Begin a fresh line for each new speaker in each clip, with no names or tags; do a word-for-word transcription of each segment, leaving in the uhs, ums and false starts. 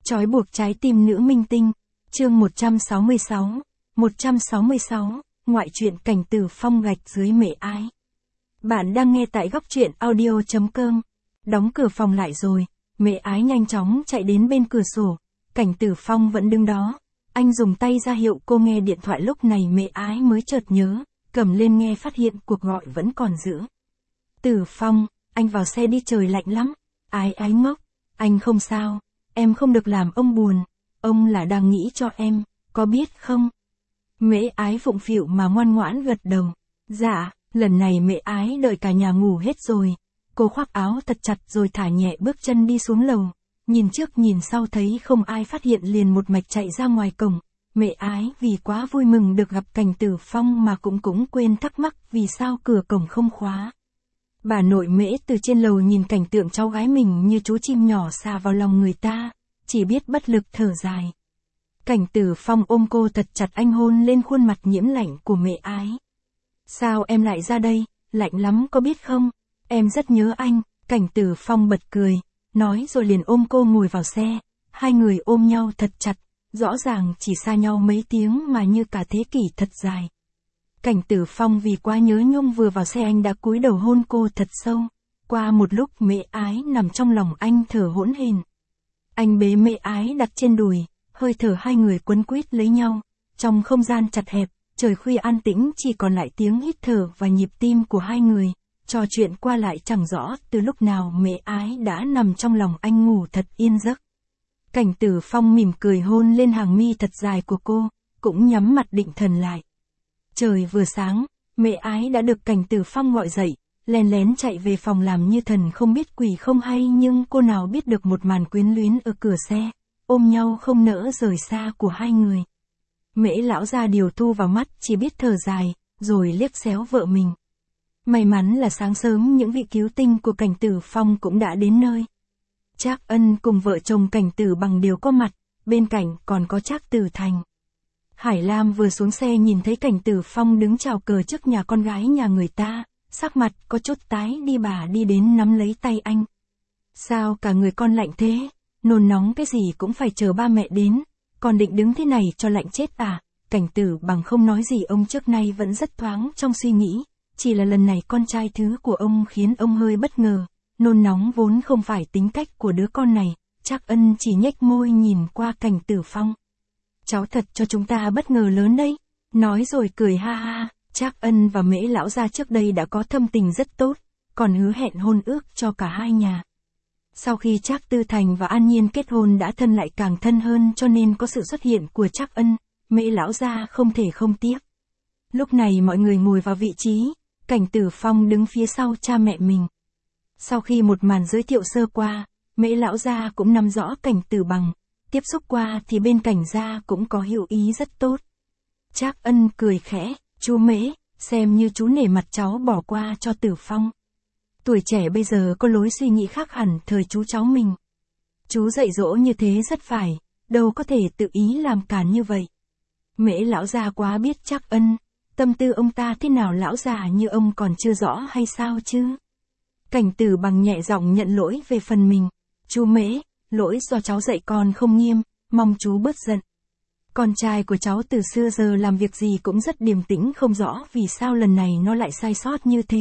Trói buộc trái tim nữ minh tinh, chương một trăm sáu mươi sáu, một trăm sáu mươi sáu, ngoại truyện Cảnh Tử Phong gạch dưới Mễ Ái. Bạn đang nghe tại góc truyện audio chấm com. Đóng cửa phòng lại rồi, Mễ Ái nhanh chóng chạy đến bên cửa sổ, Cảnh Tử Phong vẫn đứng đó. Anh dùng tay ra hiệu cô nghe điện thoại, lúc này Mễ Ái mới chợt nhớ, cầm lên nghe phát hiện cuộc gọi vẫn còn giữ. Tử Phong, anh vào xe đi, trời lạnh lắm. Ái Ái ngốc, anh không sao, em không được làm ông buồn, ông là đang nghĩ cho em, có biết không? Mễ Ái phụng phịu mà ngoan ngoãn gật đầu. Dạ, lần này Mễ Ái đợi cả nhà ngủ hết rồi, cô khoác áo thật chặt rồi thả nhẹ bước chân đi xuống lầu, nhìn trước nhìn sau thấy không ai phát hiện liền một mạch chạy ra ngoài cổng. Mễ Ái vì quá vui mừng được gặp Cảnh Tử Phong mà cũng cũng quên thắc mắc vì sao cửa cổng không khóa. Bà nội Mễ từ trên lầu nhìn cảnh tượng cháu gái mình như chú chim nhỏ xà vào lòng người ta, chỉ biết bất lực thở dài. Cảnh Tử Phong ôm cô thật chặt, anh hôn lên khuôn mặt nhiễm lạnh của Mễ Ái. Sao em lại ra đây, lạnh lắm có biết không, em rất nhớ anh. Cảnh Tử Phong bật cười, nói rồi liền ôm cô ngồi vào xe, hai người ôm nhau thật chặt, rõ ràng chỉ xa nhau mấy tiếng mà như cả thế kỷ thật dài. Cảnh Tử Phong vì quá nhớ nhung vừa vào xe anh đã cúi đầu hôn cô thật sâu. Qua một lúc Mễ Ái nằm trong lòng anh thở hỗn hển. Anh bế Mễ Ái đặt trên đùi, hơi thở hai người quấn quýt lấy nhau. Trong không gian chặt hẹp, trời khuya an tĩnh chỉ còn lại tiếng hít thở và nhịp tim của hai người. Trò chuyện qua lại chẳng rõ từ lúc nào Mễ Ái đã nằm trong lòng anh ngủ thật yên giấc. Cảnh Tử Phong mỉm cười hôn lên hàng mi thật dài của cô, cũng nhắm mặt định thần lại. Trời vừa sáng, Mễ Ái đã được Cảnh Tử Phong gọi dậy, lén lén chạy về phòng làm như thần không biết quỷ không hay, nhưng cô nào biết được một màn quyến luyến ở cửa xe, ôm nhau không nỡ rời xa của hai người. Mễ lão gia điều thu vào mắt chỉ biết thở dài, rồi liếc xéo vợ mình. May mắn là sáng sớm những vị cứu tinh của Cảnh Tử Phong cũng đã đến nơi. Trác Ân cùng vợ chồng Cảnh Tử Bằng đều có mặt, bên cạnh còn có Trác Tử Thành. Hải Lam vừa xuống xe nhìn thấy Cảnh Tử Phong đứng chào cờ trước nhà con gái nhà người ta, sắc mặt có chút tái đi, bà đi đến nắm lấy tay anh. Sao cả người con lạnh thế, nôn nóng cái gì cũng phải chờ ba mẹ đến, còn định đứng thế này cho lạnh chết à? Cảnh Tử Bằng không nói gì, ông trước nay vẫn rất thoáng trong suy nghĩ, chỉ là lần này con trai thứ của ông khiến ông hơi bất ngờ, nôn nóng vốn không phải tính cách của đứa con này. Trác Ân chỉ nhếch môi nhìn qua Cảnh Tử Phong. Cháu thật cho chúng ta bất ngờ lớn đấy, nói rồi cười ha ha. Trác Ân và Mễ lão gia trước đây đã có thâm tình rất tốt, còn hứa hẹn hôn ước cho cả hai nhà. Sau khi Trác Tư Thành và An Nhiên kết hôn đã thân lại càng thân hơn, cho nên có sự xuất hiện của Trác Ân, Mễ lão gia không thể không tiếc. Lúc này mọi người ngồi vào vị trí, Cảnh Tử Phong đứng phía sau cha mẹ mình. Sau khi một màn giới thiệu sơ qua, Mễ lão gia cũng nắm rõ Cảnh Tử Bằng, tiếp xúc qua thì bên Cảnh gia cũng có hiệu ý rất tốt. Trác Ân cười khẽ, chú Mễ, xem như chú nể mặt cháu bỏ qua cho Tử Phong. Tuổi trẻ bây giờ có lối suy nghĩ khác hẳn thời chú cháu mình. Chú dạy dỗ như thế rất phải, đâu có thể tự ý làm cản như vậy. Mễ lão gia quá biết Trác Ân, tâm tư ông ta thế nào lão già như ông còn chưa rõ hay sao chứ? Cảnh Tử Bằng nhẹ giọng nhận lỗi về phần mình. Chú Mễ, lỗi do cháu dạy con không nghiêm, mong chú bớt giận. Con trai của cháu từ xưa giờ làm việc gì cũng rất điềm tĩnh, không rõ vì sao lần này nó lại sai sót như thế.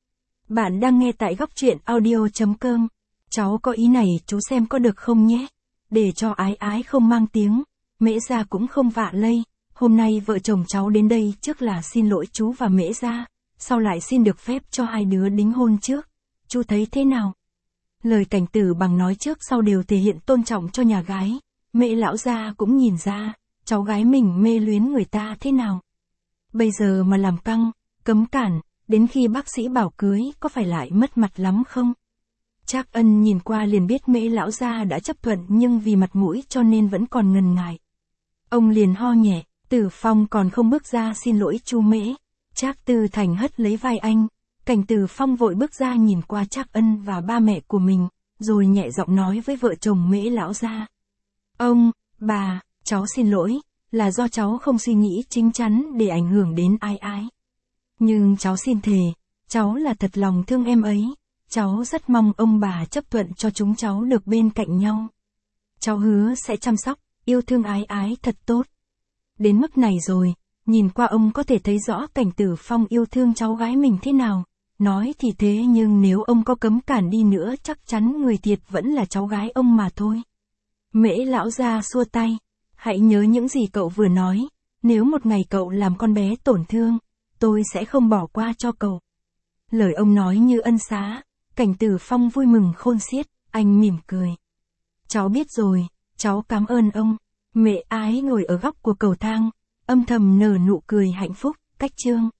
Bạn đang nghe tại góc truyện audio chấm com. Cháu có ý này chú xem có được không nhé? Để cho Ái Ái không mang tiếng, Mễ gia cũng không vạ lây. Hôm nay vợ chồng cháu đến đây trước là xin lỗi chú và Mễ gia, sau lại xin được phép cho hai đứa đính hôn trước. Chú thấy thế nào? Lời Cảnh Tử Bằng nói trước sau đều thể hiện tôn trọng cho nhà gái. Mễ lão gia cũng nhìn ra, cháu gái mình mê luyến người ta thế nào. Bây giờ mà làm căng, cấm cản, đến khi bác sĩ bảo cưới có phải lại mất mặt lắm không? Trác Ân nhìn qua liền biết Mễ lão gia đã chấp thuận, nhưng vì mặt mũi cho nên vẫn còn ngần ngại. Ông liền ho nhẹ, Tử Phong còn không bước ra xin lỗi chú Mễ. Trác Tư Thành hất lấy vai anh. Cảnh Tử Phong vội bước ra nhìn qua Trác Ân và ba mẹ của mình, rồi nhẹ giọng nói với vợ chồng Mễ lão gia. Ông, bà, cháu xin lỗi, là do cháu không suy nghĩ chính chắn để ảnh hưởng đến Ái Ái. Nhưng cháu xin thề, cháu là thật lòng thương em ấy, cháu rất mong ông bà chấp thuận cho chúng cháu được bên cạnh nhau. Cháu hứa sẽ chăm sóc, yêu thương ái ái thật tốt. Đến mức này rồi, nhìn qua ông có thể thấy rõ Cảnh Tử Phong yêu thương cháu gái mình thế nào. Nói thì thế nhưng nếu ông có cấm cản đi nữa chắc chắn người thiệt vẫn là cháu gái ông mà thôi. Mễ lão gia xua tay. Hãy nhớ những gì cậu vừa nói. Nếu một ngày cậu làm con bé tổn thương, tôi sẽ không bỏ qua cho cậu. Lời ông nói như ân xá. Cảnh Tử Phong vui mừng khôn xiết, anh mỉm cười. Cháu biết rồi, cháu cảm ơn ông. Mẹ ái ngồi ở góc của cầu thang, âm thầm nở nụ cười hạnh phúc, cách chương.